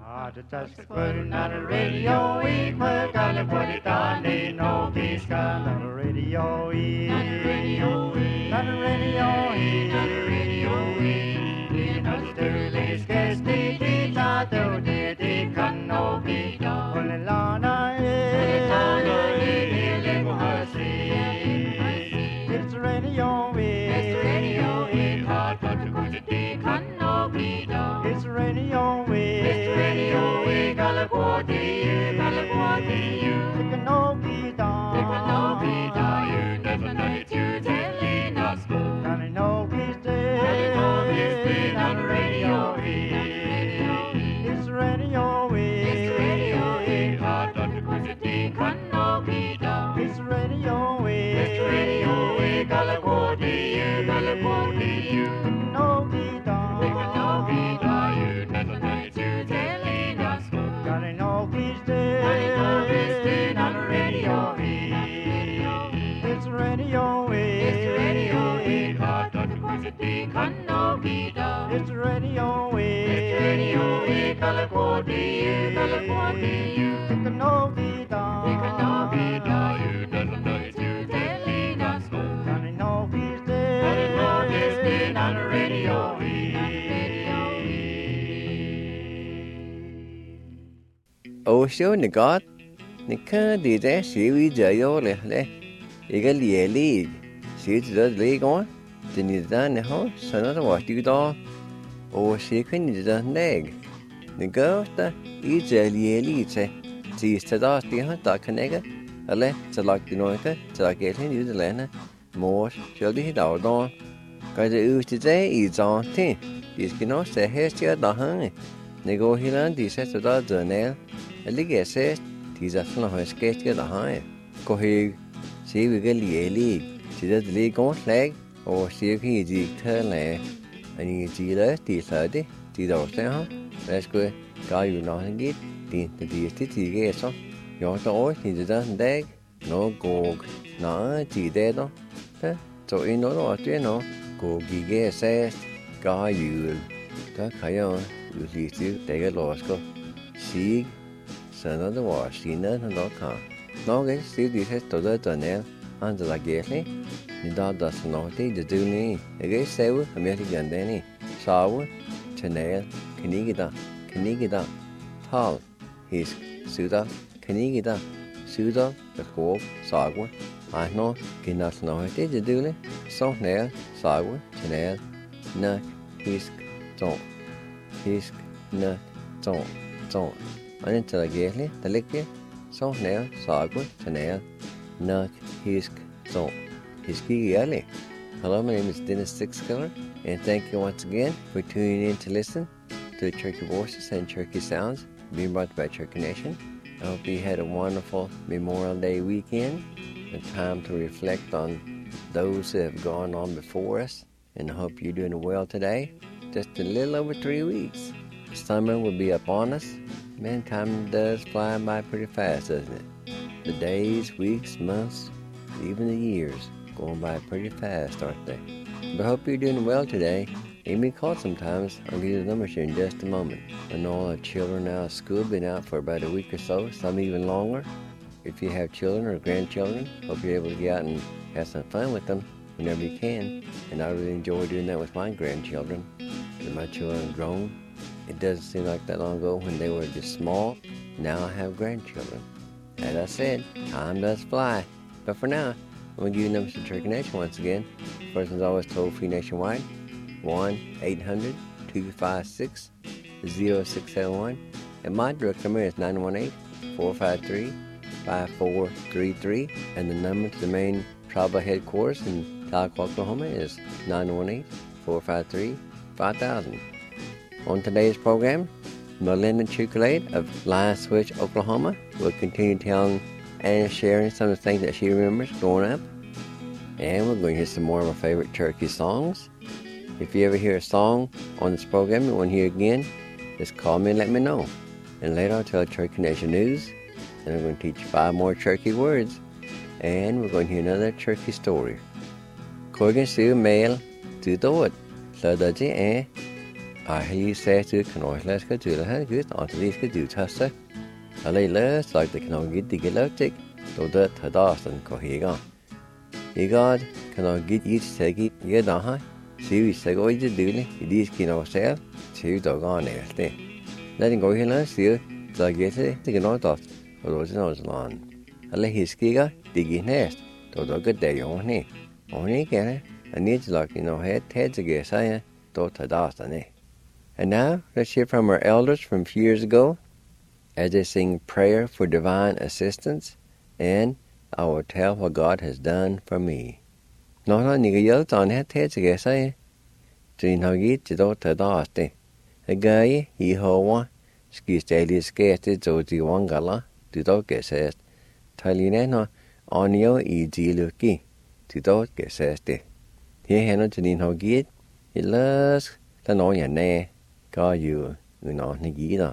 Just putting on the radio, we gotta put it on the no peace gun on the radio, not the radio, not the radio, not the radio, not the dirty scarce the out there, the can no be done. When the lana it's the radio, it's the radio, hard but to go to the can no be done. It's the radio, we gotta go to you, gotta go to you. It can no be done. It can no be done. You never know it, you telling us. Can it no be still? Can it no be still on the radio? It's the radio, it's the radio. Hard not to go to the can no be done. It's the radio, it's the radio. We gotta go to you, gotta go to you. It can no be done. It can no be done. You never know it, you telling us. Can it no be still? Can it no be still on the radio? It's the radio, it's the radio. Hard not to go to the can no be done. It's the radio, it's the radio. We gotta go to you, gotta go to you. It can no be done. It can no be done. You never know it, you telling us. Can it no be still? Can it no be still on the radio? Ô số này có này khá đi ra xíu ý giờ vô lẹ lẹ ý cái lìa lì xíu giờ lì có thì này ra này hó sao nó bỏ tiêu to ô xíu cái này giờ nè này có ta ý giờ lìa lì thế chỉ sẽ đó thì hết ta cái này cái lẹ sẽ lại cái nói cái sẽ lại cái thế như thế này nè mua cho đi đầu đó cái gì chỉ thế ý cho thế thì cái nó sẽ hết chưa đó hơn này go hi lan thì sẽ đó giờ nè lý cái sẽ thì giờ nó hơi sketch cái đó hay có hi chỉ vì cái lý chỉ là lý có lẽ ô chỉ cái gì thế này anh chỉ đấy thì sợ đấy thì đầu sẽ hả let's go cái gì nó hết thì cái sao nhỏ tối thì giờ đấy nó go nó chỉ đấy đó thế rồi nó là chuyện nó go cái sẽ cái gì cái cái gì chứ để cái lò có xí sợ nó đó vào xí nó đó cả nó cái xí thì hết tổ đó nè anhจะละเกะเลยนี่ดาดัสnó thìจะดูนี่cái xéo ở bên cái gần đây này sao channel cái đó thal his sự đó cái đó cái cổ sao quá nó cái nó thìจะดูเลยsao nè sao quá channel nè his his nè trộn anhจะละเกะเลยแต่เล็กเนี่ยsao nè sao quá channel nè his Hiskigiali. Hello, my name is Dennis Sixkiller, and thank you once again for tuning in to listen to the Cherokee Voices and Cherokee Sounds being brought by Cherokee Nation. I hope you had a wonderful Memorial Day weekend, a time to reflect on those who have gone on before us, and I hope you're doing well today. Just a little over 3 weeks. Summer will be upon us. Man, time does fly by pretty fast, doesn't it? The days, weeks, months, even the years going by pretty fast, aren't they? But I hope you're doing well today. Give me a call sometimes. I'll give you the numbers here in just a moment. I know all the children out of school have been out for about a week or so, some even longer. If you have children or grandchildren, hope you're able to get out and have some fun with them whenever you can. And I really enjoy doing that with my grandchildren. And my children have grown. It doesn't seem like that long ago when they were just small. Now I have grandchildren. As I said, time does fly. But for now, I'm going to give you numbers to Cherokee Nation once again. First one's always toll-free nationwide, 1-800-256-0671. And my direct number is 918-453-5433. And the number to the main tribal headquarters in Tahlequah, Oklahoma is 918-453-5000. On today's program, Melinda Chukulate of Lion Switch, Oklahoma, will continue telling and sharing some of the things that she remembers growing up. And we're going to hear some more of our favorite Cherokee songs. If you ever hear a song on this program you want to hear again, just call me and let me know. And later I'll tell Cherokee Nation News, and I'm going to teach 5 more Cherokee words, and we're going to hear another Cherokee story. Corgan Sue Mail to the wood, so does it, he says to Canoy, let's go to the hand good, on these could do tussa. A lay less like the Canoy get the galactic, though that had Austin Cohiga. He got Canoy get each take it, yet on high. See, we say, oh, you do it, it is Kino sale, two dog on there. Letting go here last year, so get it, the Canoy dot, or those nose lawn. A lay his giga, diggy nest, though dog a day only. Only again, I need to lock heads against I, though had Austin. And now, let's hear from our elders from few years ago as they sing Prayer for Divine Assistance and I Will Tell What God Has Done for Me. Nó nói những cái dấu toàn hết thế chứ kìa say. Chỉ nó ghi chỉ đâu thật đó thế. Cái gái hi hồ quá. Ski stay ske te zo di wangala. Tu đâu kìa xe. Thay lý nè nó on yếu ý gì lưu kì. Tu đâu kìa xe te. Thì hẹn nó chỉ nó ghi. Thì lỡ ta nói nhà nè. Có dù người nó ghi đó.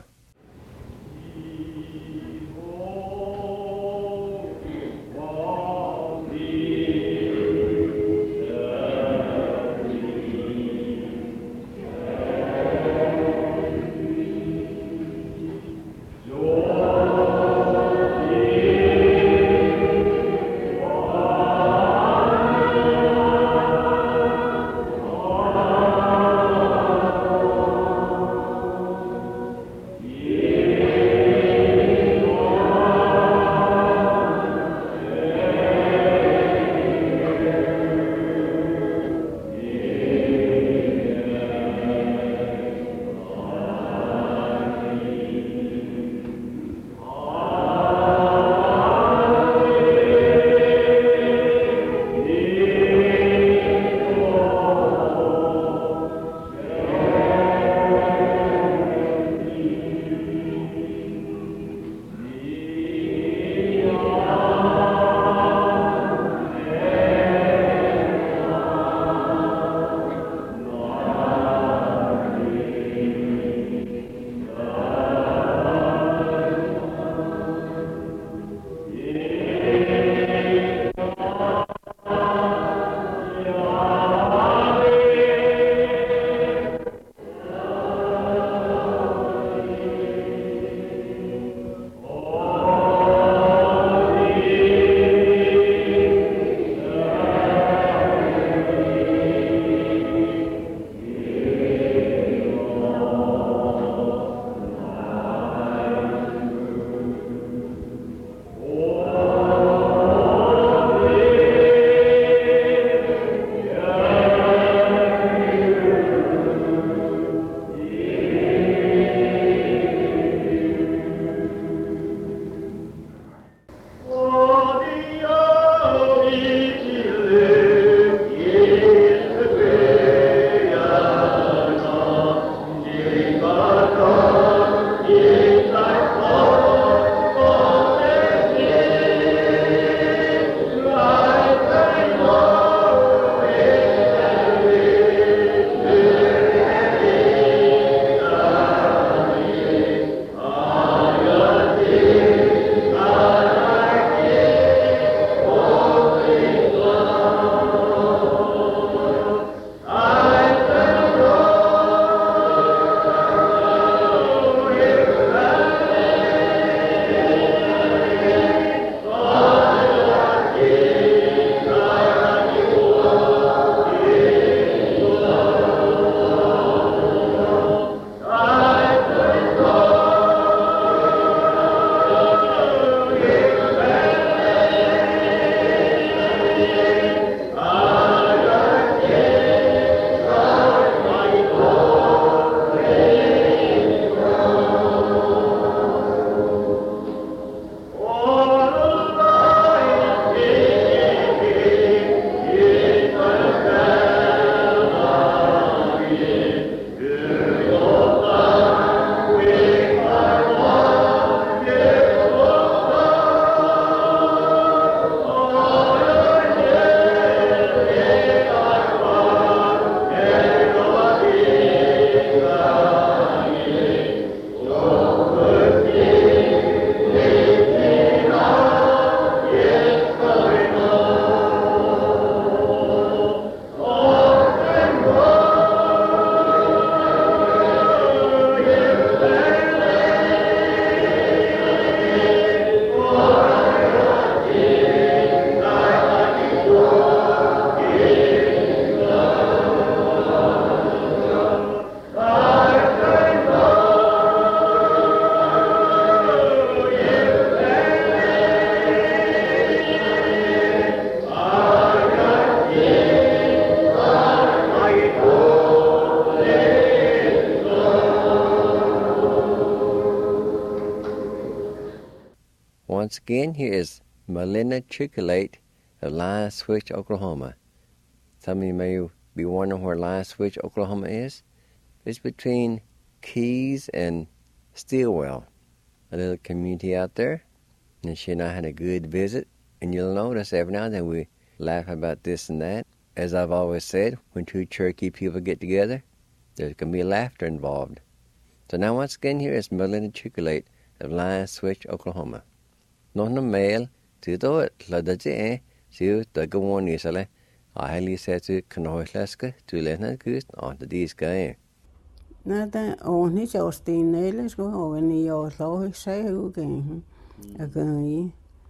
once again, here is Melinda Chocolate of Lion Switch, Oklahoma. Some of you may be wondering where Lion Switch, Oklahoma is. It's between Keys and Stillwell, a little community out there. And she and I had a good visit. And you'll notice every now and then we laugh about this and that. As I've always said, when two Cherokee people get together, there's going to be laughter involved. So now once again, here is Melinda Chocolate of Lion Switch, Oklahoma. Någon mail till då ladade siu tagawon isale. Ahli sätter knohlaska tulena kust on the diska. Nada oni jostin neles go oni yo lo sai ugen. Agai.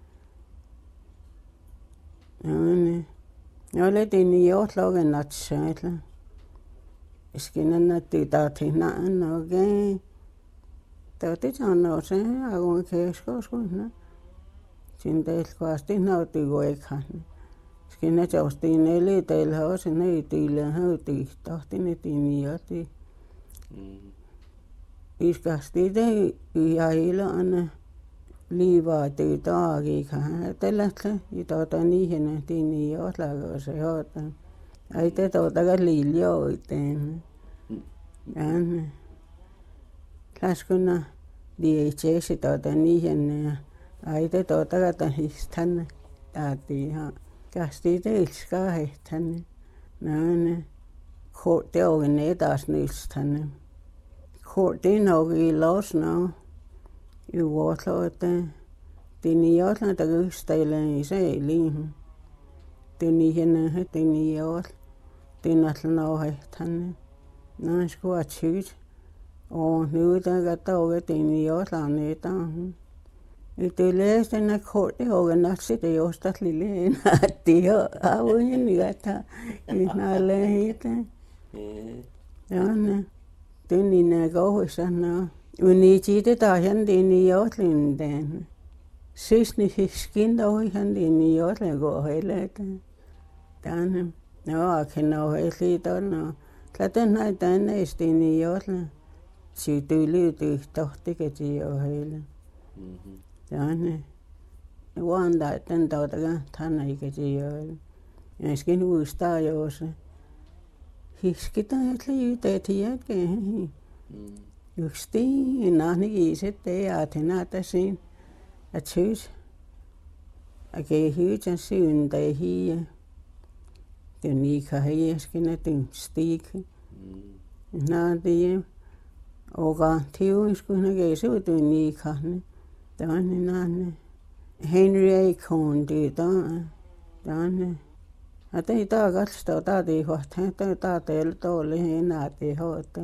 Ani. Ole din yo logen nat sætla. Skinnen nat datina noge. Tati janno se agun kesko skuna. Sindel kwasti na tu ekhan. Skinne jostin nele tel hos ne tile hoti tohtine tiniati. Iskasti de yaila ana liva te taagi kha telatre itota nihene tini yoslago se hota. Ai te totaga lilio iten. An laskuna DHS tota nihene ai te totaga tahistan ati ha. Kasti te ilska hetane. Nane kort det organiseras nilstane. Kort det nog i los nå. I Waterloo det niotla der stille i salen. Det nihene det niot. Det natlo hetane. Nå skulle tyt. Og nu der gav det niotla neta. Det læste en kort det organiseras det jo stat lille det har jo nigata i nalle hete. Ja ne. Den ina går sådan. Uniti det der han det i Jørgen den. Sysne fiskin der han det i Jørgen går hele det. Dan. Nå kan nå hele der nå. Klatten nej den er sten i Jørgen. Så det det det kan det jo hele. Dan. Wanda den der tanna ikke det jo. Jeg skal nu starte jo også. Hiskita etli teetiäke. Justi nahni isette atenata sin. Atsyys. Ake hyjä syntä hiä. Den ika hieskine den stik. Naadi. Oga tiuiskuna kesu den ika. Danne nanne. Henry A. Cohn danne. At ei taakasta taati hohtaa taatel tolle naati hohtaa.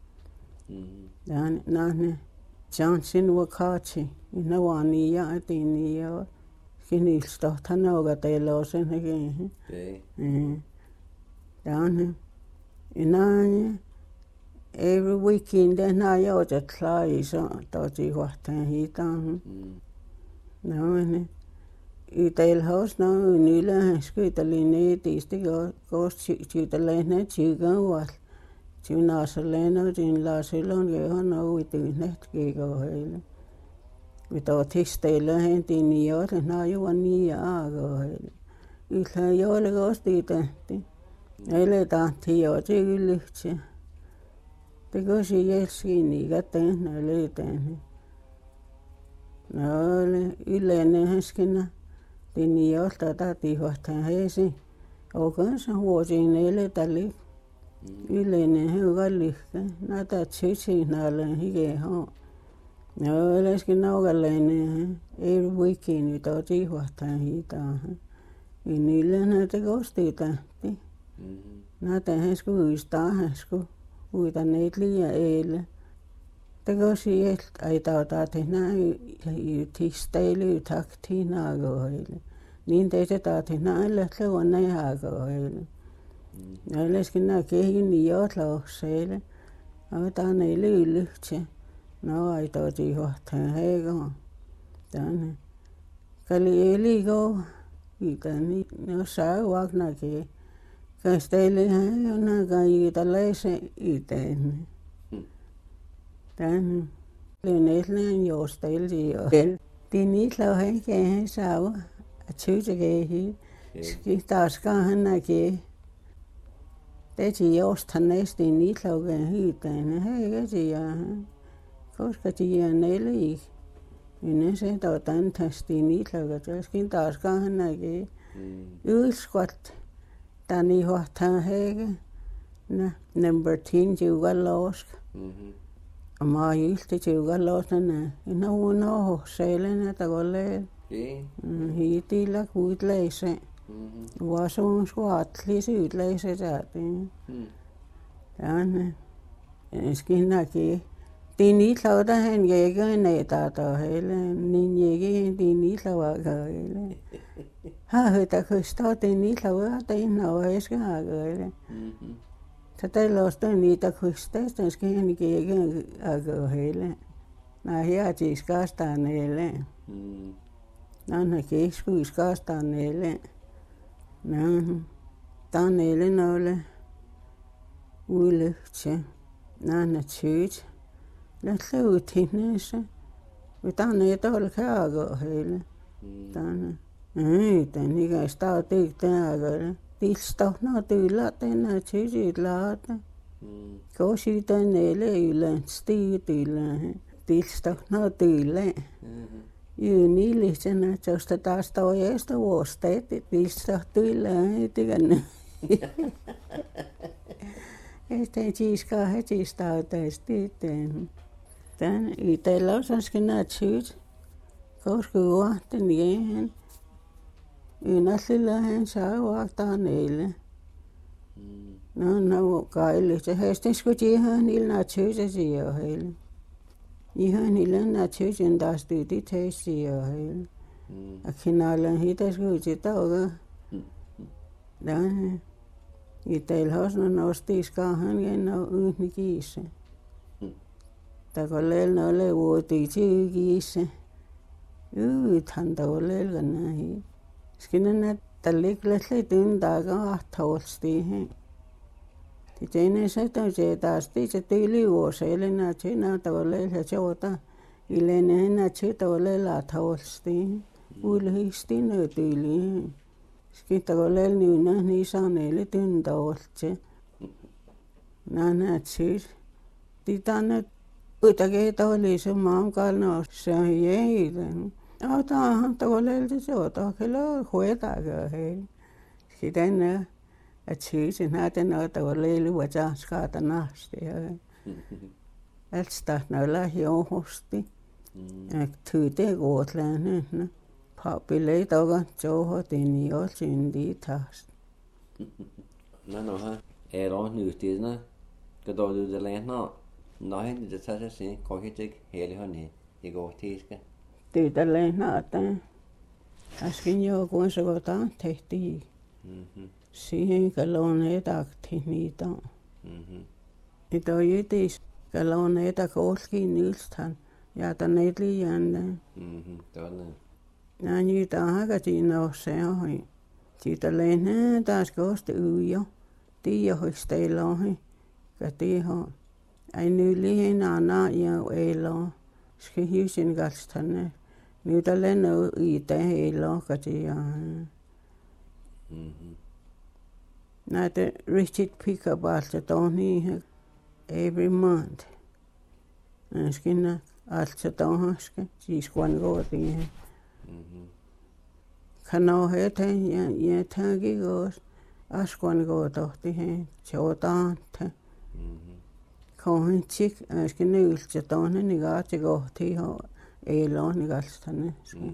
Danne Johnson Wakachi. Ina wani ja tini jo. Kinilsta tanoga teillä on sen hekin. Danne. Inaan every weekend na jo te klai so taati hohtaa hitaan. No I Dalhaus nå nyla skytaline distigo gost tytalene tygawas. Tynasalene din laselon gehon og utynet gego hele. Vi tar tistele hen din niot na jo ni ago hele. Illa jo le gost itenti. Ele tanti jo tylyhtse. Det går sig jelskini gaten ele ten. No le ylene heskina. Den i jolta tati hohtaa heesi. Okansa huosin ele tali. Ylene heugallikka. Nata tsitsi nalle hige ho. No eleskin naugallene. Ei weekend vi tati hohtaa hitaa. Inille näitä kosti tahti. Nata hesku uistaa hesku. Uita neet liian eile. Tego sielt ai tautati näin tisteily takti naagoille. Niin teitä taati näin lähtee vuonna haagoille. Näileskin nää kehin niin jotlaukselle. Otan ei lyylyhtse. No ai taati hohtaa heiko. Tänne. Kali eliko. Itani no saa vaknake. Kasteille hän on kai leise itene. Tänne. Lenetlen jostelti jo. Tini lohen ke sawa. Achuja ke hi. Ski taska hana ke. Det ti os tanes tini lohen hi tane. Hege ti ya. Koska ti ya nele i. Ine se to tan tastini lohen. Ski taska hana ke. Ulskot. Tani hotan hege. Na number 10 juga losk. Ma yilti juga los na. Ina uno selen ta golle. Hiti la utleise. Vasun skuatlis utleise saati. Tänne. Skinna ki. Tini lauda hen jege ne tata hele. Nin jege tini lauda hele. Ha hita kusta tini lauda tini oeska hele. Tätä losta niitä kusteista skin kegen aga hele. Na hia tiskasta nele. Na kesku iskasta nele. Na tanele nole. Ulutse. Na tsyt. Lätle utinese. Utane tol kaga hele. Tane. Ei, tani kasta tikta Tilsta no tyllä tänä syysillä. Kosi tänne ylänsti tyllä. Tilsta no tyllä. Niillisenä josta taas toista vuosteet. Tilsta tyllä tykänne. Este chiska hetistä tästä tän. Tän itellä osaskin näet syyt. Koska vuotten jehen. Ynässillähän saa vaahtaa neille. No kaille. Se heistis kun ihan niillä natsyysesi jo heille. Ihan niillä natsyisen taas tyytit heissi jo heille. Akkinaallaan hitäis kun sitä oga. Tänne. Itellä osna nostis kahan genna yhni kiisse. Tako leilna ole vuoti syy kiisse. Ythän tako leilga nähi. Skinna talliklasle tundaga ahtolsti. Titene se se taas se tyyli vuoselle na china tolle se chota. Ilene na chita ole la tolsti. Ulhisti no tyyli. Skita ole nyna ni sanele tundoltse. Na chis. Titane utake tolli se maamkalno se jäiden. Tahan tavallisesti se on kyllä hoitaga he. Sitten syysin näiden tavallisesti vuotaan skata nasti. Älstä näillä johosti. Tyyte kuotleen. Papille toga johotini jo syndi taas. No ha. On nyhtiinä. Kato tytölle no det tässä sen kohitek helihoni. Igo tiiske. Tytälleen naataan. Äsken joku sotaan tehtiin. Siihen kaloneita akti niitä. Niitä on jytis kaloneita koskiin ylstään. Ja tänne liian. Ja niitä hakatiin nousee ohi. Tytälleen taas kosti yjo. Tiijohiksi teillä ohi. Katiho. Ei nyt liian anna ja ei loo. Ska hysin kalstanne. Nyt olen ite heillä katia. Näitä Richard Pickabalta toni every month. Äsken alltså tohaske siis kun kotiin. Kano heten ja tägi goos. Askon kotohti he chotaante. Kohin chik äsken nyyltä tonne niin kaatsi kohti ho. Ei ole niin kalstanne.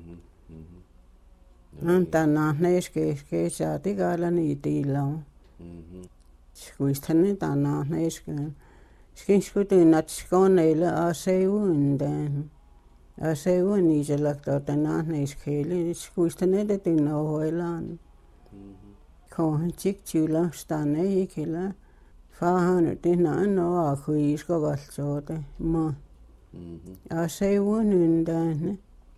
Tänään neske saati kaala niitillä on. Skuistanne tänään neskeen. Skinskutun skoneille aseundan. Aseun niitä laktaa tänään neskeille. Skuistanne det innohoilaan. Kohin chik tylastanne ikillä. Fahan nyt näin no akuisko kaltsote. Ma. Aseun yndan.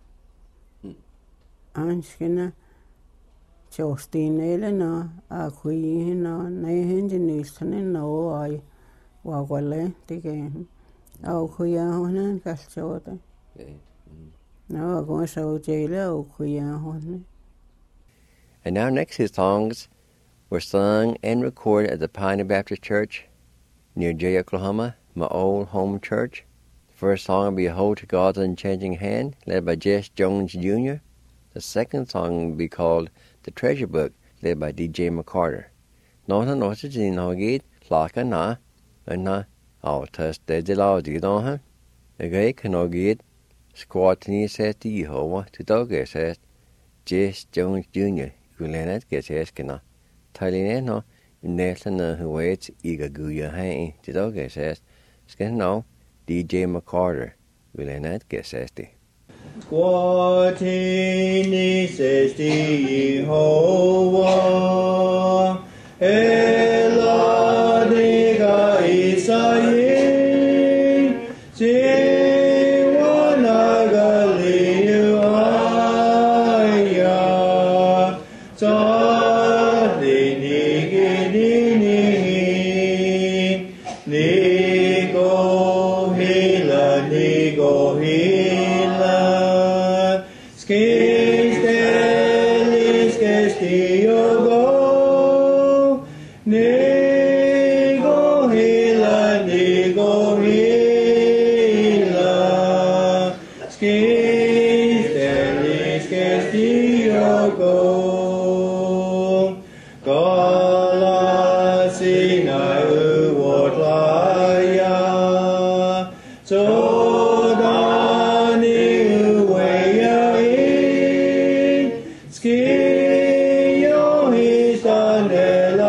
Anskena jostineille no akuihin no neihin niistäne no ai vakualle tekeen. Aukuja honen kaltsote. Nó cũng sâu chơi lâu khuya hôn. And now next his songs were sung and recorded at the Pioneer Baptist Church near Jay, Oklahoma, my old home church. The first song will be Hold to God's Unchanging Hand, led by Jess Jones Jr. The second song will be called The Treasure Book, led by DJ McCarter. Nó nói cho chị nó ghét là cái nà, anh nà, test để chị lao gì đó ha. Cái nó ghét, squat ni says to Jehovah, to dog says, Jess Jones Jr. Gulenet gets eskina. Thailand no, Nathan who waits eager guya hay, to dog says, skin no, DJ McCarter, Gulenet gets esti. Squat ni says to Jehovah, Ela diga Isaïe, Jiwana Galilea, Sadi Nigini, Nigo Hila, Skis Delis, Gestiogo. Nego hila, skis delis kestiogo, galasina uotlaya, sodani uweya skio histanela.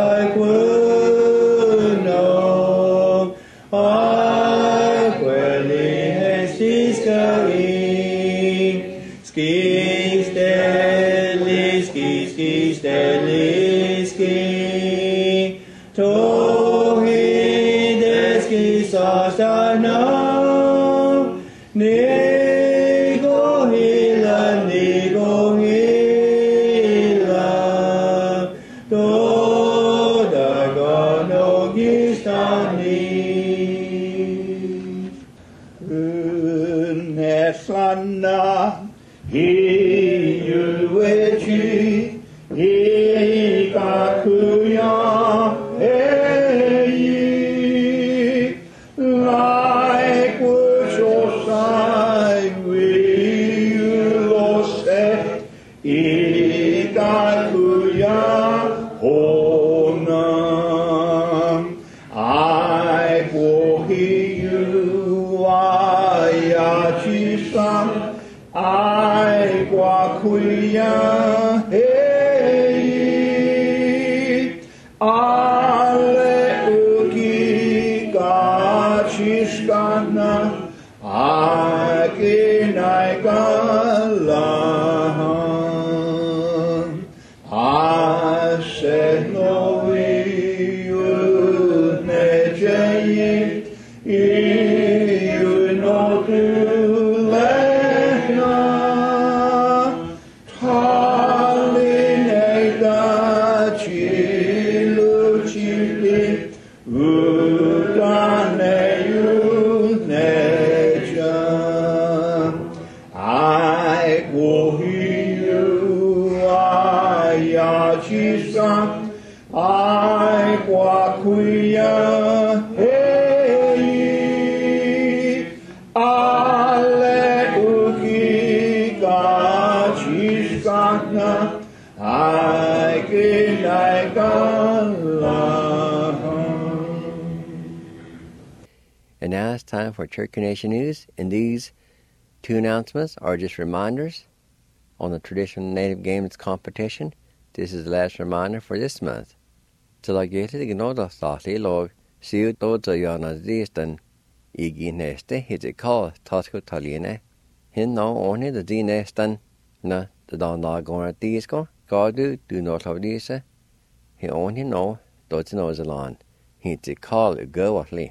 And now it's time for Cherokee Nation News, and these two announcements are just reminders on the traditional Native Games competition. This is the last reminder for this month. Tilagete ignoda thali log siu doza yana zistan igi neste hit call tasco taliene. Hin no only the z nestan na the don la gona disco, godu do not have disa. He only no dots no zalan. Hit call go atli.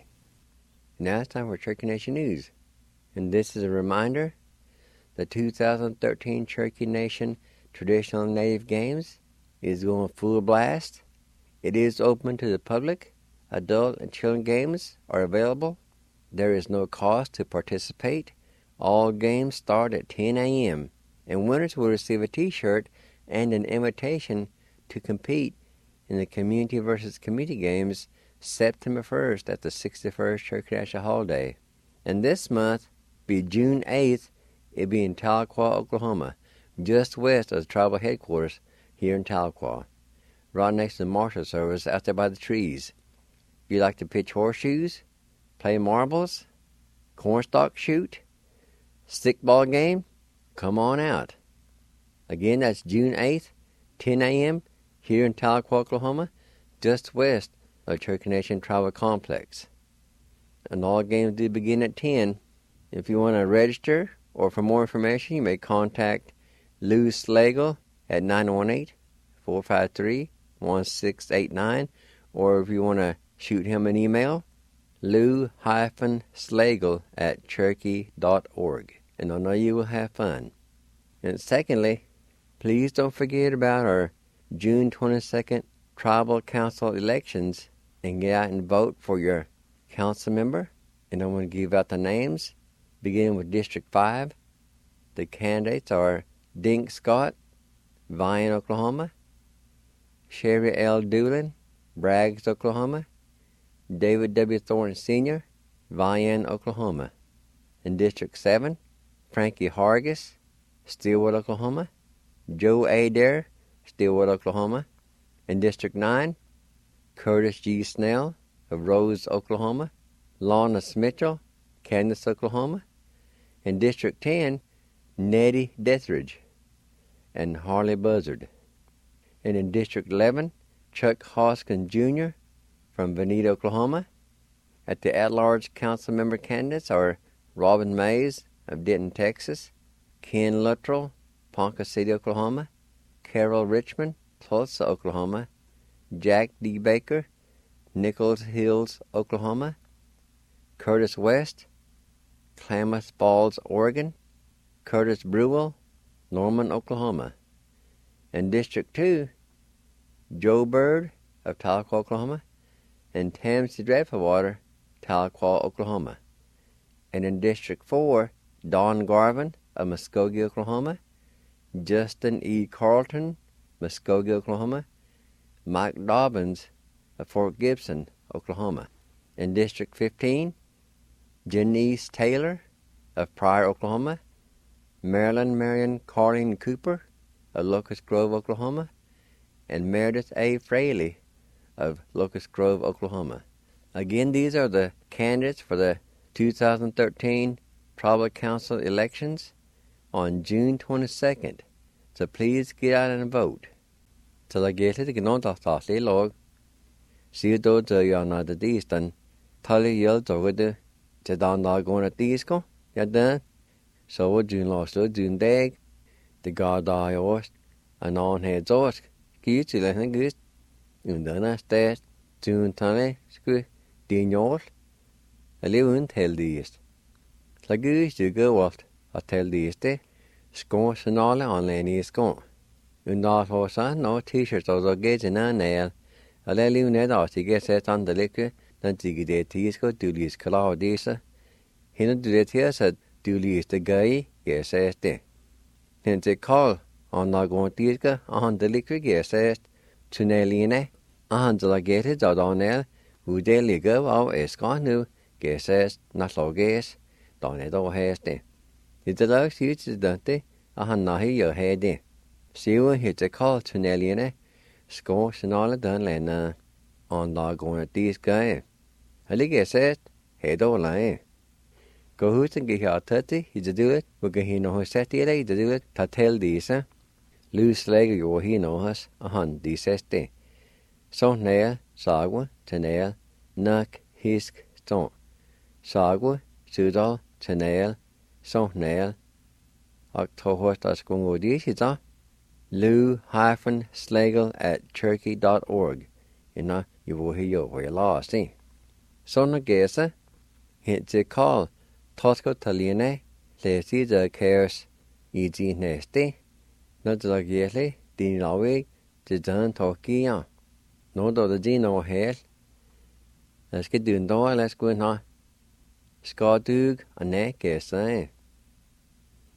Now it's time for Cherokee Nation News, and this is a reminder: the 2013 Cherokee Nation Traditional Native Games is going full blast. It is open to the public. Adult and children games are available. There is no cost to participate. All games start at 10 a.m., and winners will receive a T-shirt and an invitation to compete in the Community versus Community Games September 1st at the 61st Church National Holiday. And this month, be June 8th, it'll be in Tahlequah, Oklahoma, just west of the tribal headquarters here in Tahlequah, right next to the Marshal Service out there by the trees. If you like to pitch horseshoes, play marbles, cornstalk shoot, stickball game, come on out. Again, that's June 8th, 10 a.m., here in Tahlequah, Oklahoma, just west of Cherokee Nation Tribal Complex. And all games do begin at 10. If you want to register or for more information, you may contact Lou Slagle at 918-453-1689, or if you want to shoot him an email, lou-slagle@cherokee.org. And I know you will have fun. And secondly, please don't forget about our June 22nd Tribal Council elections and get out and vote for your council member. And I'm going to give out the names, beginning with District 5. The candidates are Dink Scott, Vian, Oklahoma; Sherry L. Doolin, Braggs, Oklahoma; David W. Thornton Sr., Vian, Oklahoma. In District 7, Frankie Hargis, Steelwood, Oklahoma; Joe Adair, Steelwood, Oklahoma. In District 9, Curtis G. Snell of Rose, Oklahoma; Lorna Mitchell, Candace, Oklahoma. In District 10, Nettie Dethridge and Harley Buzzard. And in District 11, Chuck Hoskins Jr. from Veneta, Oklahoma. At the at-large council member candidates are Robin Mays of Denton, Texas; Ken Luttrell, Ponca City, Oklahoma; Carol Richmond, Tulsa, Oklahoma; Jack D. Baker, Nichols Hills, Oklahoma; Curtis West, Klamath Falls, Oregon; Curtis Brewell, Norman, Oklahoma. In District 2, Joe Bird of Tahlequah, Oklahoma; and Tamsy Dreadfulwater, Tahlequah, Oklahoma. And in District 4, Don Garvin of Muskogee, Oklahoma; Justin E. Carlton, Muskogee, Oklahoma; Mike Dobbins of Fort Gibson, Oklahoma. In District 15, Janice Taylor of Pryor, Oklahoma; Marilyn Marion Carleen Cooper of Locust Grove, Oklahoma; and Meredith A. Fraley of Locust Grove, Oklahoma. Again, these are the candidates for the 2013 Tribal Council elections on June 22nd. So please get out and vote. Så la gete det gnån tahtli log. Sier då døyana det distan. Tali yel dogede. Til dan lagona disko. Ja den. Så var dun låslo dun deg. Det ga da I åst. En annen hed åsk. Gitt til en gust. Undana sted. Dun tali sku. Din jål. Eller und heldigist. La gust du gøvalt. At heldigiste. Skån senale anledning I skån. Undar hosa no t-shirts og gage na nail. Alle liv ned at I set an det lykke. Den tige det tisko du lis klar disse. Hende du det her så du lis det gøy. Jeg ses det. Hende til kall. Han la gån tiska. Han det lykke jeg ses. Tunneline. Han til la gete da danel. Hvor det ligger av eska nu. Jeg ses natloges. Dan det has det. Det lag sier til dette. Han nahi jo he det. Siwa hitte kall tunneline. Skå senale den lena. On la gående tiska. Halige set. He do la. Gå husen ge her tøtti. I det duet. Hvor ge hino hos sett I det. I det duet. Ta til disse. Lus læger jo hino hos. Han disse det. Så nær. Sagwa. Tanel. Nak. Hisk. Stånd. Sagwa. Sudal. Tanel. Så nær. Og tog hos der skungo disse da. lou-slagle@cherokee.org. You will hear your way lost, eh? So no gesa, hit the call, Tosco Taline, lesi the cares, easy neste, not the gele, din lawe, the dan talkia. No do the dino hell. Let's get doing do, let's go na. Skadug, a neck gesa, eh?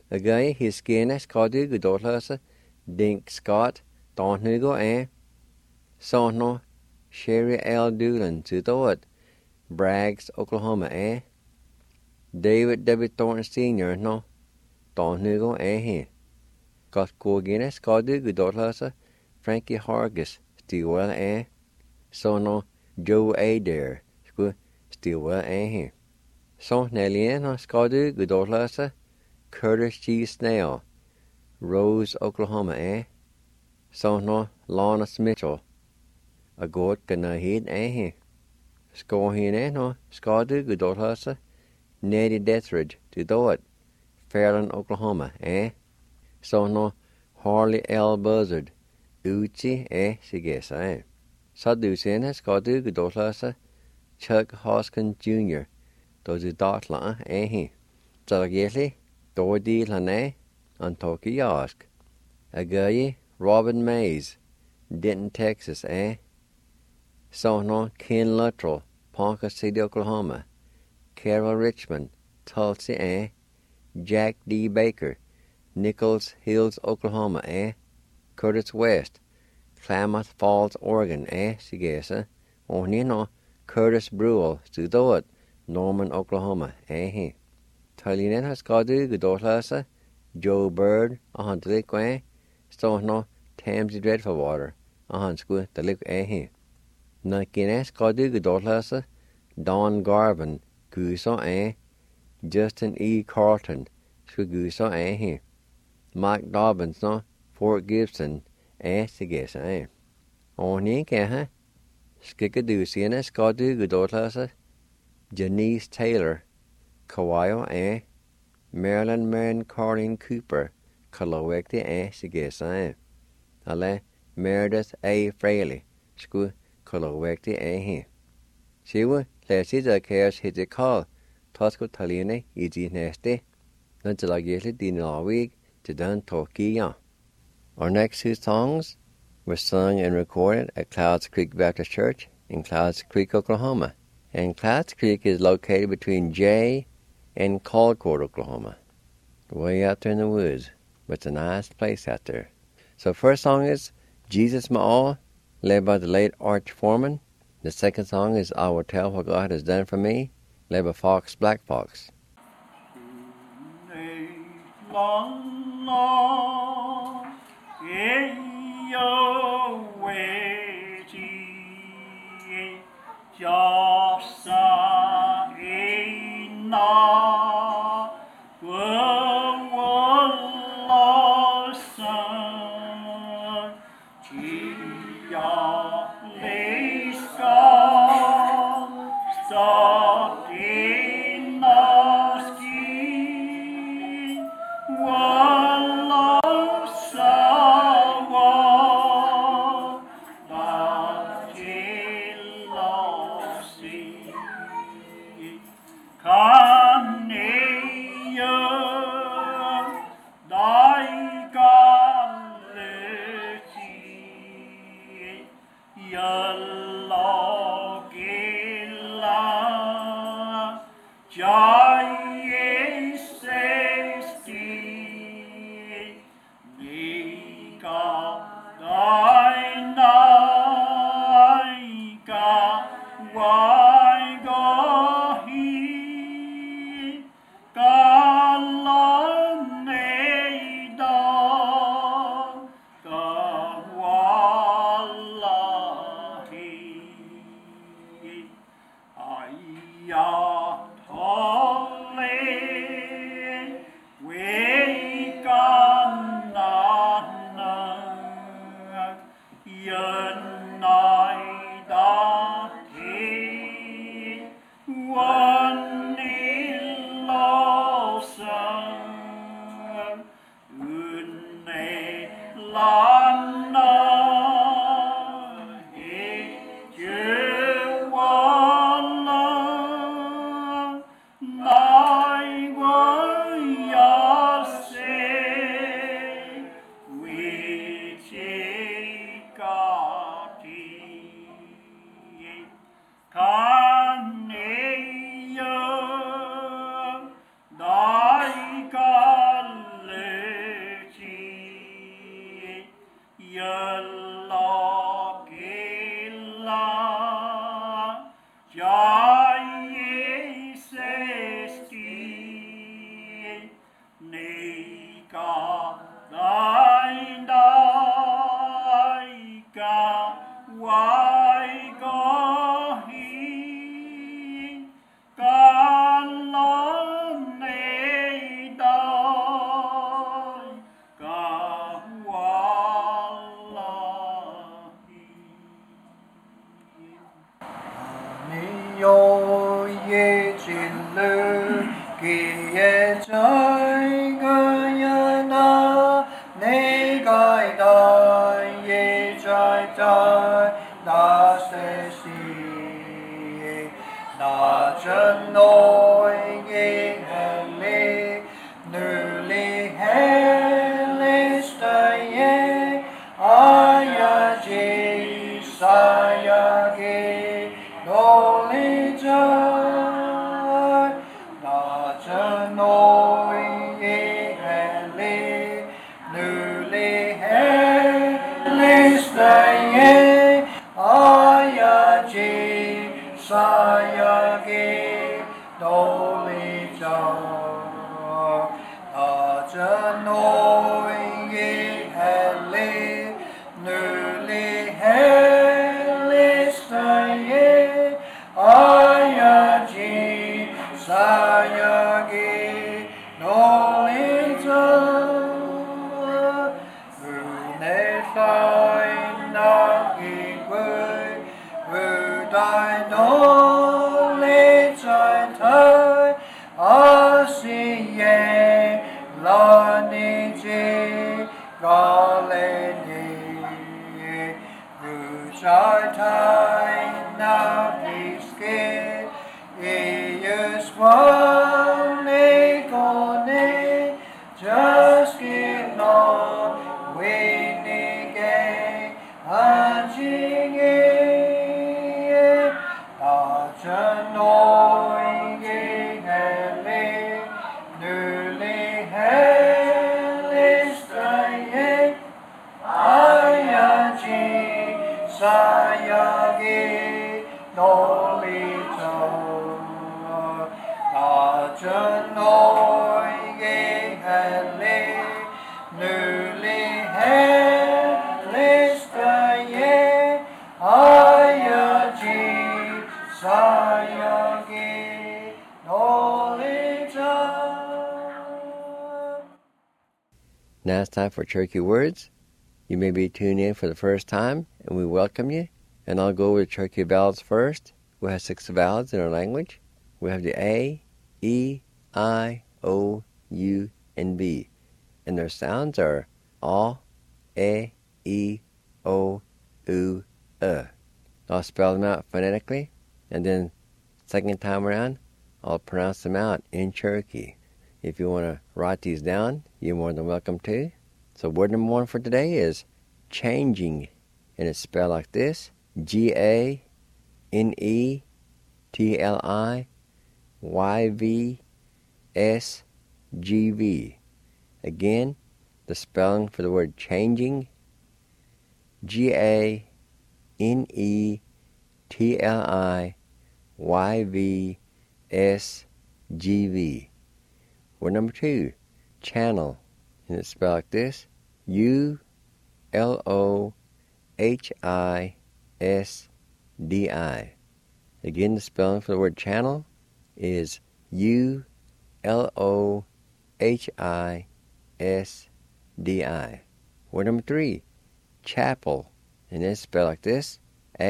A guy his skin as cadu gudolasa, Dink Scott, Don Hugo Sono, Sherry L. Doolin to Doit, Braggs, Oklahoma David W. Thornton Sr. no, Don Hugo he. Got go Guinness cadu gudolasa, Frankie Hargis, Stilwell Sono, Joe Adair, Stilwell he. So Nellian cadu gudolasa, Curtis G. Snail, Rose, Oklahoma Sono, Lawrence Mitchell, a goat gonna heed he. Scohin no, Scadu gudolasa, Neddy Deathridge to Doit, Fairland, Oklahoma Sono, Harley L. Buzzard, Uchi Sigesa Sadusena Scadu gudolasa, Chuck Hoskins Jr., Dozy Dotla he. Zalageli, Dordi Lane, Antoki Yask. A guy, Robin Mays, Denton, Texas Sono, Ken Luttrell, Ponca City, Oklahoma. Carol Richmond, Tulsa Jack D. Baker, Nichols Hills, Oklahoma Curtis West, Klamath Falls, Oregon Sigesa. Onino, Curtis Brewell, Sudowat, Norman, Oklahoma he. Talinen has Scadu Gudolasa, Joe Bird, Ahantlik Sono, Tamsy Dreadful Water, Ahansku, the Lick he. Nakines Scadu Gudolasa, Don Garvin, Guso Justin E. Carlton, Guso he. Mike Dobbins no, Fort Gibson Sigesa Oni Kaha, Skikadusiana Scadu Gudolasa, Janice Taylor, Kawaio Marilyn Marion Carling Cooper, Kalowekti Sigesa Ale Meredith A. Fraley, Sku Kalowekti he. Siwa, Lessida Cares hit a call, Tosco Taline, Easy Nasty, Nuntalagili Dinawig, to Dun Tokia. Our next two songs were sung and recorded at Clouds Creek Baptist Church in Clouds Creek, Oklahoma. And Clouds Creek is located between Jay and Colcord, Oklahoma. Way out there in the woods, but it's a nice place out there. So first song is Jesus My All, led by the late Arch Foreman. The second song is I Will Tell What God Has Done For Me, led by Fox Black Fox. Gie chai ga na ne gai da ye chai chai na se si na chân noi ye le nu li he le sta ye aya ji sa ya ge no li chai Noi ye le nu le he le staye aya ji saya ge do le cha noi ye le nu le he le staye aya ji saya ge no le cha ne sai na gi quê dai no le chai thai a si ye la ni ji ga le ni chai thai na gi ske is one ne just give no we ni ge an ji ge a chen noi ge le nu le he le stai aya ji sa ya ge no li cho chân noi ge le nu li he le sta ye aya ji sa ya ge no li cha. Now it's time for Cherokee Words. You may be tuned in for the first time, and we welcome you. And I'll go over the Cherokee vowels first. We have 6 vowels in our language. We have the A, E, I, O, U, and B. And their sounds are A, E, O, U, I'll spell them out phonetically, and then second time around, I'll pronounce them out in Cherokee. If you want to write these down, you're more than welcome to. So word number 1 for today is changing, and it's spelled like this: GANETLIYVSGV. Again, the spelling for the word changing: GANETLIYVSGV. Word number 2, channel, and it's spelled like this: ULOHISDI. Again, the spelling for the word channel is ULOHISDI. Word number 3, chapel, and it's spelled like this: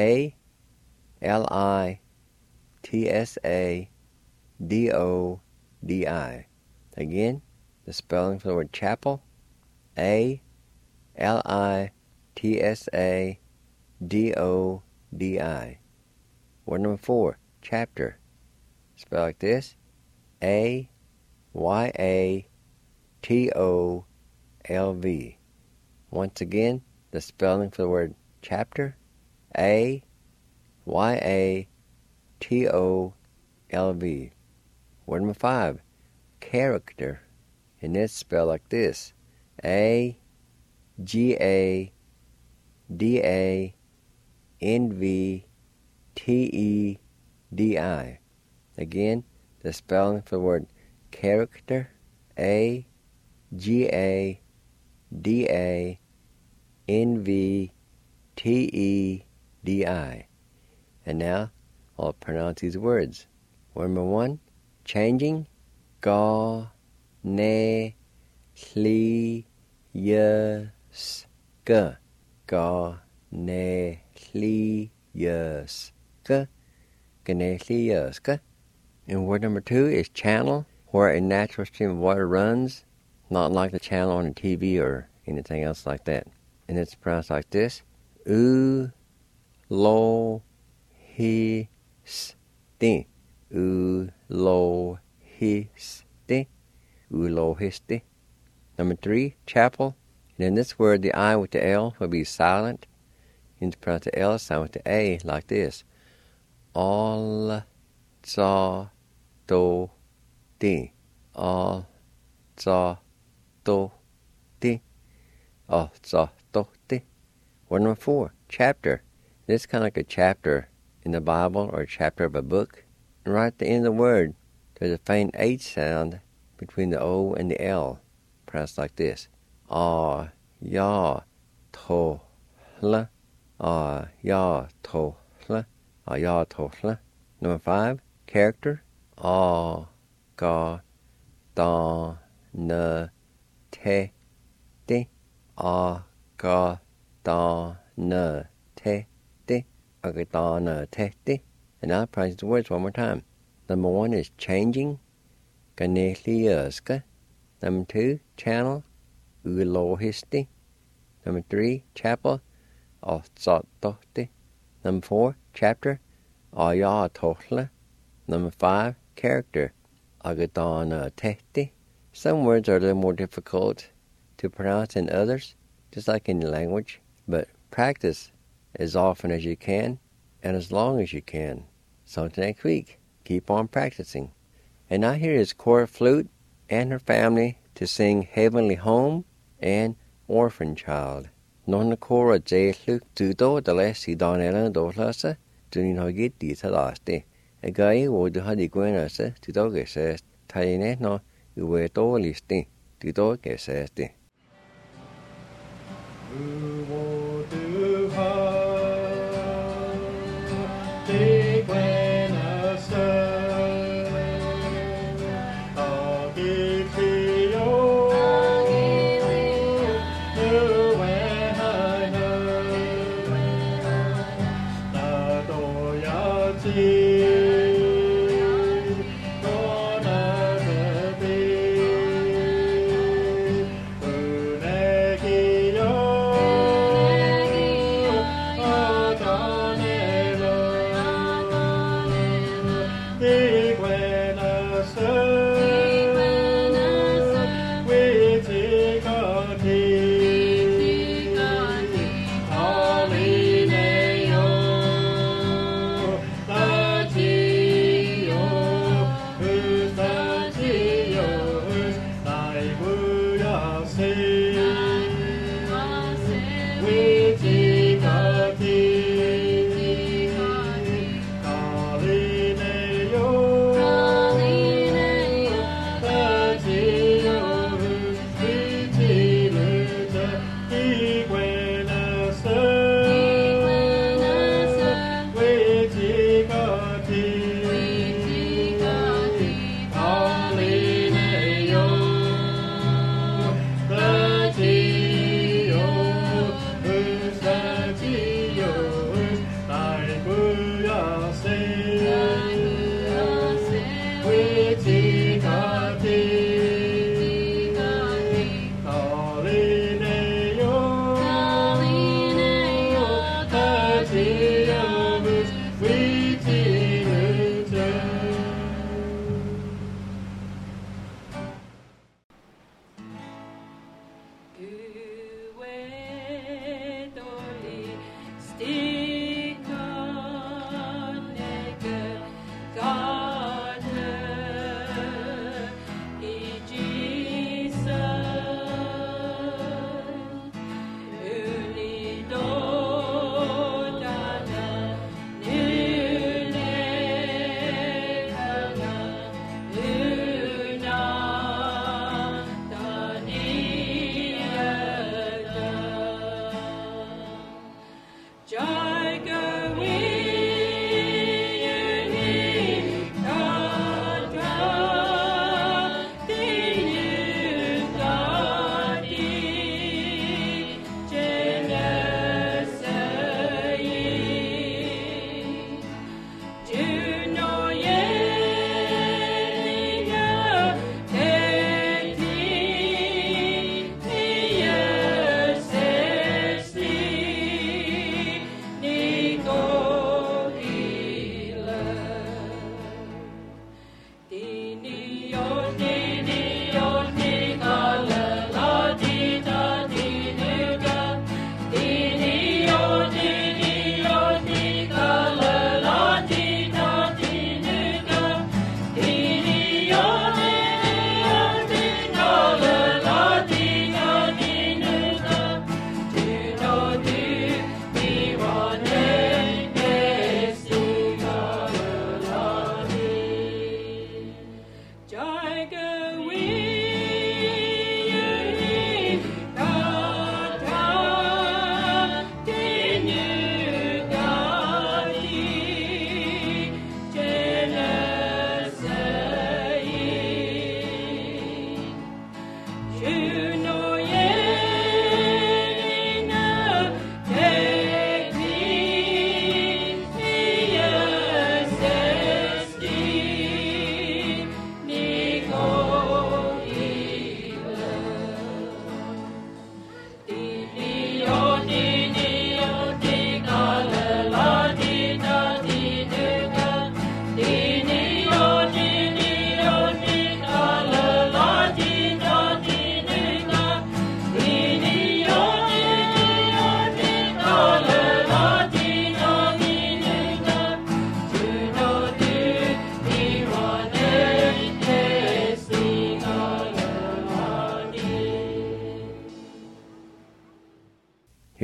ALITSADODI. Again, the spelling for the word chapel: ALITSADODI. Word number 4, chapter, spelled like this: AYATOLV. Once again, the spelling for the word chapter: AYATOLV. Word number 5, character, and it's spelled like this: AGADANVTEDI. Again, the spelling for the word character: AGADANVTEDI. And now I'll pronounce these words. Word number 1, changing: GANETLIYSK. GANETLIYSK. And word number 2 is channel, where a natural stream of water runs, not like the channel on the TV or anything else like that. And it's pronounced like this: U lo hi sti. U lo hi sti. U lo hi sti. Number 3, chapel. And in this word, the I with the L will be silent. You pronounce the L sound with the A like this: Al za do di. Al za do di. Al za do di. Word number 4, chapter. This is kind of like a chapter in the Bible or a chapter of a book. And right at the end of the word, there's a faint H sound between the O and the L, pronounced like this: Ah ya to la. Ah ya to la. Ah ya to la. Number 5, character. Ah ga da na te di. Ah ga da na te di. Ah ga da na te di. And I'll pronounce the words one more time. Number 1 is changing. Ganeliaska. Number 2, channel. Ulohisti. Number 3, chapel. Otsatohti. Number 4, chapter. Ayatohla. Number 5, character. Agadana tehti. Some words are a little more difficult to pronounce than others, just like any language, but practice as often as you can and as long as you can. So until next week, keep on practicing. And now here is Cora Flute and her family to sing Heavenly Home and Orphan Child. Non Cora J. Luke Tudo, the last he don Ellen Dolasa, to Ninogi Titalasti. A guy would have the Gwenasa to dog says, Tayne no, you were tolisti, to dog says.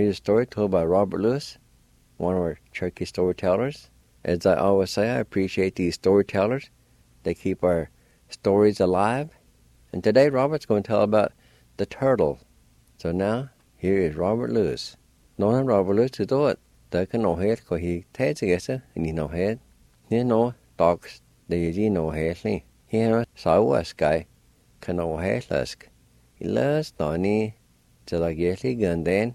Here's a story told by Robert Lewis, one of our Cherokee storytellers. As I always say, I appreciate these storytellers. They keep our stories alive. And today Robert's going to tell about the turtle. So now, here is Robert Lewis. Nói Robert Lewis to do it. Tới cái nổ hết của he thế chứ cái ni nổ hết. Ni nổ dogs để gì nổ hết ni. He nó sáu ở sky. Cái nổ hết là sky. He loves nó ni. Cho là ghé li gần đến.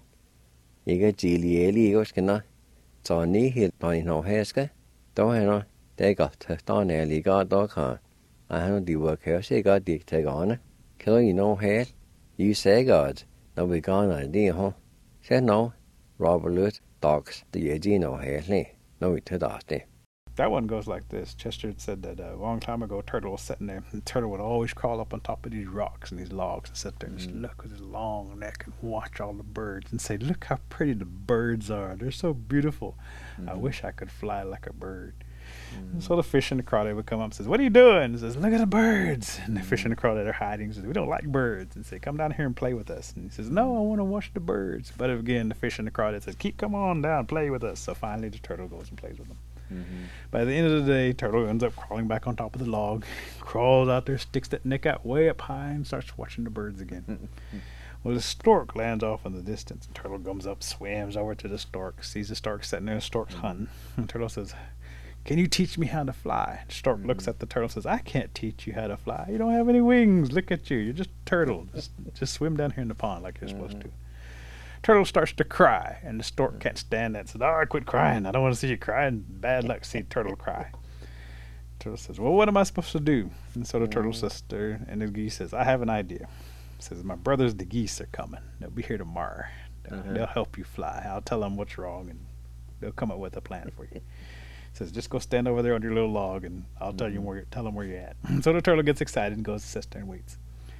Iga jili eli igos cái nó. Cho ni he nó ni nổ hết sky. Đó hay nó. Để có thật đó nè li có đó cả. I don't do work here, so you got to take on it. Kill you no head. You say God. No be gone idea, huh? Say no. Robert Lewis dogs the Eugene no head. No, we took off there. That one goes like this. Chester said that a long time ago, a turtle was sitting there. And the turtle would always crawl up on top of these rocks and these logs and sit there and just look with his long neck and watch all the birds and say, look how pretty the birds are. They're so beautiful. I wish I could fly like a bird. And so the fish and the crawdad would come up and says, what are you doing? And says, look at the birds. And the fish and the crawdad are hiding and says, we don't like birds. And say, come down here and play with us. And he says, no, I want to watch the birds. But again, the fish and the crawdad says, come on down, play with us. So finally the turtle goes and plays with them. By the end of the day, turtle ends up crawling back on top of the log, crawls out there, sticks that neck out way up high and starts watching the birds again. Well, the stork lands off in the distance. The turtle comes up, swims over to the stork, sees the stork sitting there, the stork's hunting. And the turtle says, can you teach me how to fly? The stork looks at the turtle and says, I can't teach you how to fly. You don't have any wings. Look at you. You're just a turtle. Just swim down here in the pond like you're supposed to. Turtle starts to cry, and the stork can't stand that. Says, quit crying. I don't want to see you crying. Bad luck to see turtle cry. Turtle says, well, what am I supposed to do? And so the turtle sister and the geese says, I have an idea. Says, my brothers the geese are coming. They'll be here tomorrow. They'll help you fly. I'll tell them what's wrong, and they'll come up with a plan for you. Says, just go stand over there on your little log, and I'll tell them where you're at. So the turtle gets excited and goes to sit there and waits.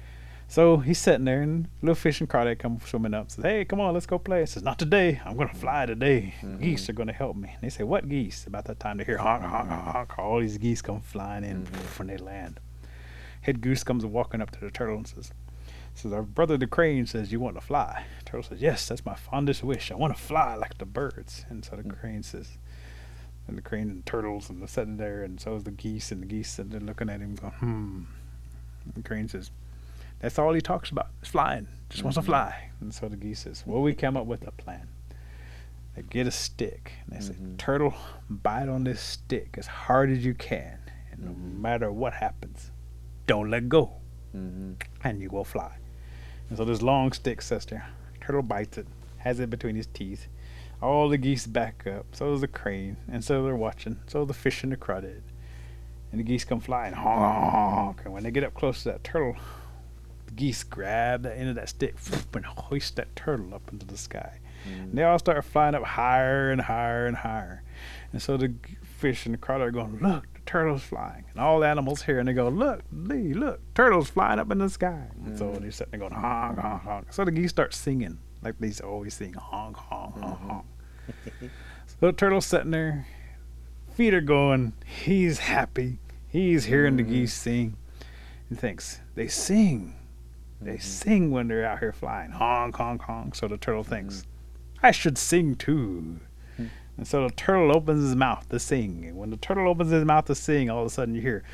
So he's sitting there, and little fish and crawdad come swimming up. Says, hey, come on, let's go play. He says, not today. I'm going to fly today. Geese are going to help me. And they say, what geese? About that time they hear honk, honk, honk. All these geese come flying in when they land. Head goose comes walking up to the turtle and says, our brother the crane says, you want to fly? The turtle says, yes, that's my fondest wish. I want to fly like the birds. And so the crane says, and the crane and turtles and they're sitting there, and so is the geese, and the geese sitting there looking at him going, And the crane says, that's all he talks about, is flying. Just wants to fly. And so the geese says, well, we came up with a plan. They get a stick, and they say, turtle, bite on this stick as hard as you can, and no matter what happens, don't let go, and you will fly. And so this long stick sits there. Turtle bites it, has it between his teeth. All the geese back up, so does the crane, and so they're watching, so the fish and the crawdad. And the geese come flying, honk, honk, and when they get up close to that turtle, the geese grab the end of that stick and hoist that turtle up into the sky. And they all start flying up higher and higher and higher. And so the fish and the crawdad are going, look, the turtle's flying. And all the animals hear, and they go, look, Lee, look, turtle's flying up in the sky. And so they're sitting there going, honk, honk, honk. So the geese start singing, like they always sing, honk, honk, honk, honk. So the turtle's sitting there, feet are going, he's happy, he's hearing the geese sing, and thinks, they sing when they're out here flying, honk, honk, honk. So the turtle thinks, I should sing too. And so the turtle opens his mouth to sing. And when the turtle opens his mouth to sing, all of a sudden you hear,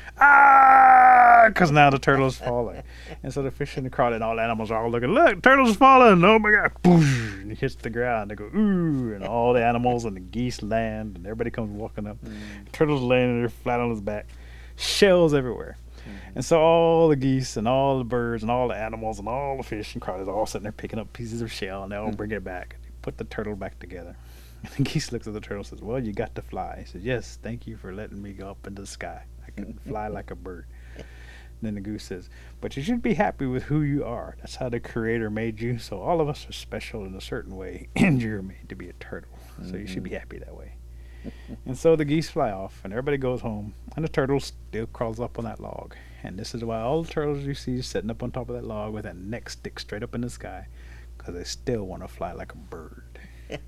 because now the turtle's falling. And so the fish and the crawdad and all the animals are all looking, look, turtle's falling. Oh my God. Boosh, and he hits the ground. They go, ooh. And all the animals and the geese land. And everybody comes walking up. The turtle's laying there flat on his back. Shells everywhere. And so all the geese and all the birds and all the animals and all the fish and crawdads are all sitting there picking up pieces of shell, and they all bring it back. And they put the turtle back together. And the geese looks at the turtle and says, well, you got to fly. He says, yes, thank you for letting me go up into the sky. I can fly like a bird. And then the goose says, but you should be happy with who you are. That's how the Creator made you. So all of us are special in a certain way, and you're made to be a turtle. So you should be happy that way. And so the geese fly off, and everybody goes home, and the turtle still crawls up on that log. And this is why all the turtles you see sitting up on top of that log with that neck stick straight up in the sky, because they still want to fly like a bird.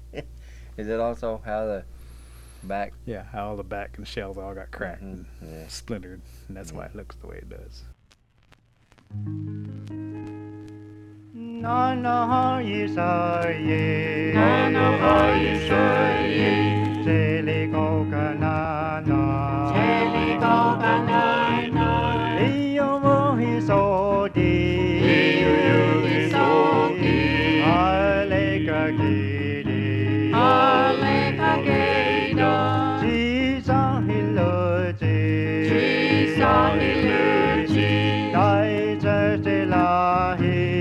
Is it also how the back? Yeah, how all the back and the shells all got cracked and splintered, and that's why it looks the way it does. 나나 이사예 나나 이사예 젤리고가 나나 젤리고가 나나 이요모히 소디 이요모히 소디 알레가 기리 알레가 기리 지상 힐러지 지상 힐러지 나이 절제라히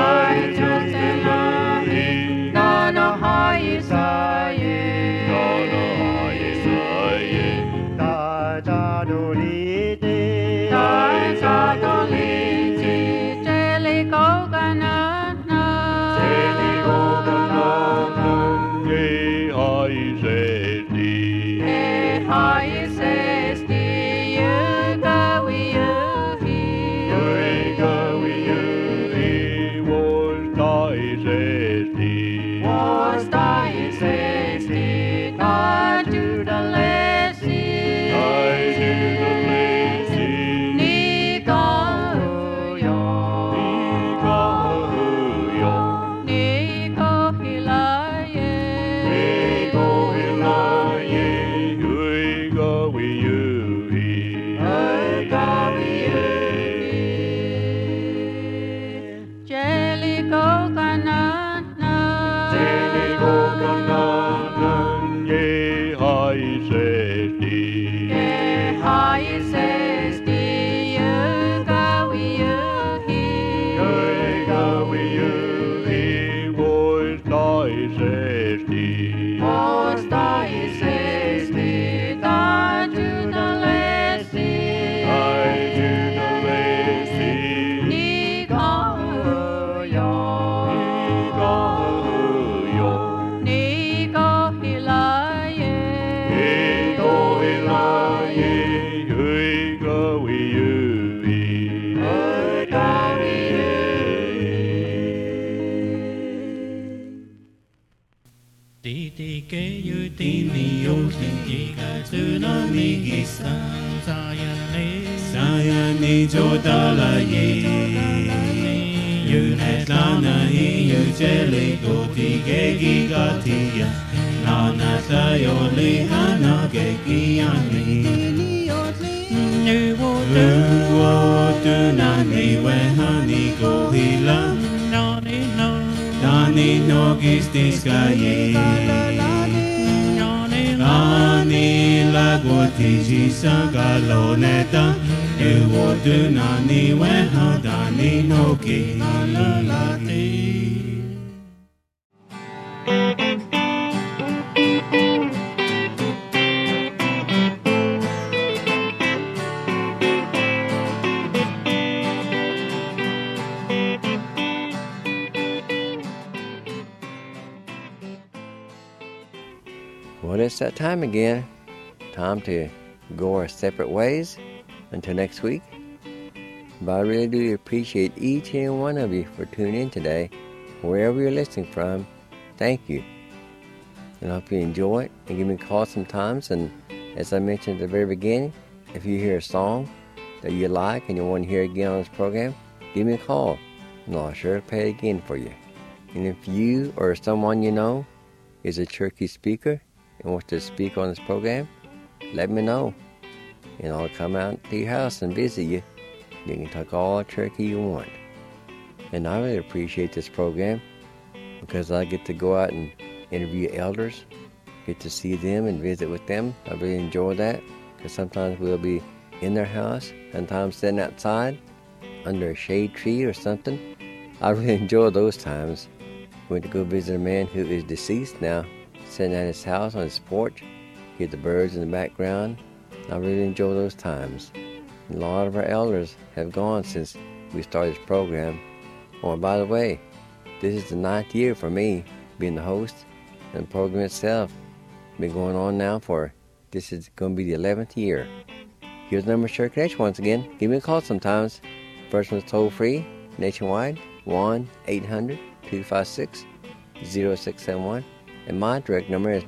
Sayani Jodala Ye You Netlana You Jelly Goti Gegi Gatia Lana Sayoli Hana Gegi Ani Uwo Nani Wehani Gohila Dani Nogis Diskaye Ani Lagoti Sagaloneta Ewo Dunani Wehadani Noki Well, it's that time again. Time to go our separate ways until next week. But I really do appreciate each and one of you for tuning in today. Wherever you're listening from, thank you. And I hope you enjoy it and give me a call sometimes. And as I mentioned at the very beginning, if you hear a song that you like and you want to hear again on this program, give me a call and I'll sure play it again for you. And if you or someone you know is a Cherokee speaker and wants to speak on this program, let me know. And I'll come out to your house and visit you. You can talk all the Cherokee you want. And I really appreciate this program because I get to go out and interview elders, get to see them and visit with them. I really enjoy that because sometimes we'll be in their house, sometimes sitting outside under a shade tree or something. I really enjoy those times. Went to go visit a man who is deceased now, sitting at his house on his porch, hear the birds in the background. I really enjoy those times. A lot of our elders have gone since we started this program. Oh, and by the way, this is the 9th year for me being the host, and the program itself been going on now this is going to be the 11th year. Here's the number to Cherokee once again. Give me a call sometimes. First one's toll free, nationwide, 1-800-256-0671. And my direct number is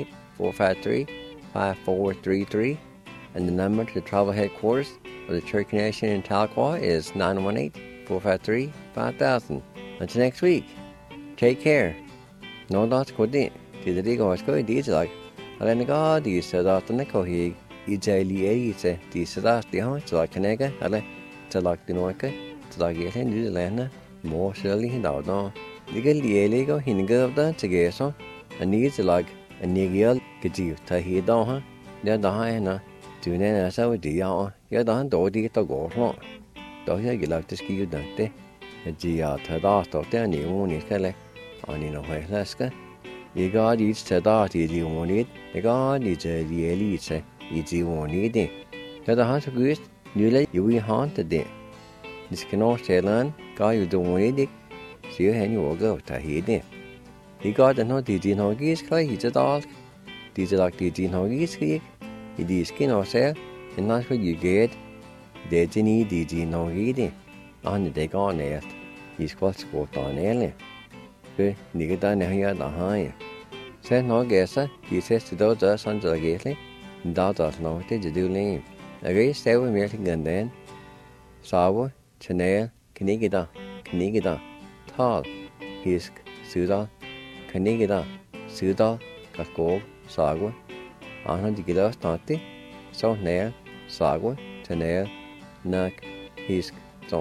918-453-5433. And the number to the tribal headquarters of the Cherokee Nation in Tahlequah is 918-453-5000. Until next week, take care. No lots good day. Did the go as good deeds like. I let go these said out the Nico he daily eat these said out the heart to like Canega, I let to like the Noika, to like it in New Zealand, more surely he down. The Gilly go he go up there to get so, and needs like a nigger could you tie he down, huh? They're the high enough. To then as I would do, you're done, do the go wrong. Do you like to ski you don't they? A G out to that of their new one is Kelly. On in a way, Laska. You got each to that, you won't it. You got each the elite, you won't eat it. The house of goose, you let you be haunted it. This cannot say land, got you don't want it. See you and you will go to heed it. He got the no did you know geese clay, he's a dog. Did you like the gin hoggies creek? It is skin or sell, and that's what you get. Did you need the gin hoggy? On the day on earth, he's quite sport on early. Good, nigger done here the high. Said no guesser, he says to those us under the gately, and doubt us no did you do lame. A great stable melting and then. Sour, Chanel, Canigida, Tall, Hisk, Sudal, Canigida, Sudal, Casco, Sagwa, 100 kilos naughty, so nail, Sagwa, Chanel, Nuck, Hisk,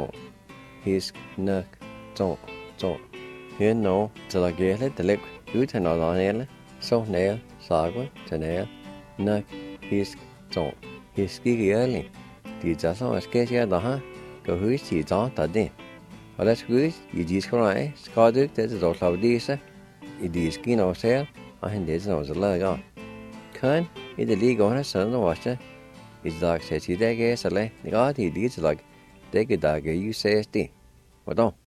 Nuck, Here no, till I get it, the lick, you turn on nail, so nail, Sagwa, Chanel, Nuck, Hisk, Hiski early. The just always get here the huh? Go who's he don't that day. Or let's who's you just cry, Scottish, that is also this. It is skin or sale, and there's no leg on. Can it the league on a son of washer? It's like says he there, guess, the God he did like, take a dagger, you say, what don't?